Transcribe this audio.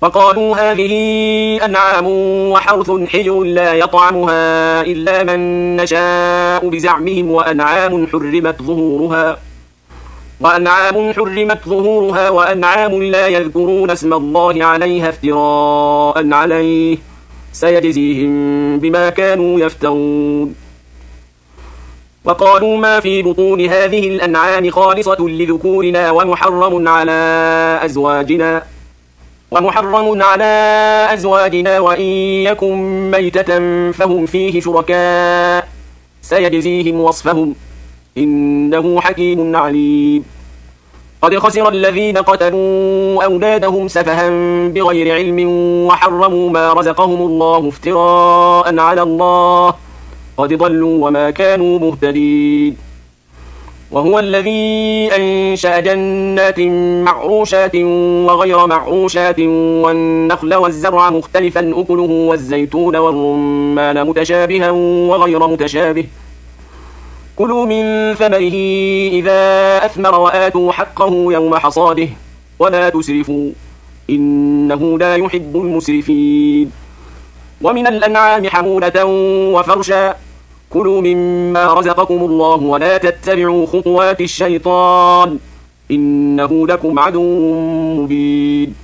وقالوا هذه أنعام وحرث حجر لا يطعمها إلا من نشاء بزعمهم وأنعام حرمت ظهورها وأنعام لا يذكرون اسم الله عليها افتراء عليه سيجزيهم بما كانوا يفترون. وقالوا ما في بطون هذه الأنعام خالصة لذكورنا ومحرم على أزواجنا وإن يكن ميتة فهم فيه شركاء سيجزيهم وصفهم إنه حكيم عليم. قد خسر الذين قتلوا أولادهم سفها بغير علم وحرموا ما رزقهم الله افتراء على الله قد ضلوا وما كانوا مهتدين. وهو الذي أنشأ جنات معروشات وغير معروشات والنخل والزرع مختلفا أكله والزيتون والرمان متشابها وغير متشابه كلوا من ثمره إذا أثمر وآتوا حقه يوم حصاده ولا تسرفوا إنه لا يحب المسرفين. ومن الأنعام حمولة وفرشا كلوا مما رزقكم الله ولا تتبعوا خطوات الشيطان إنه لكم عدو مبين.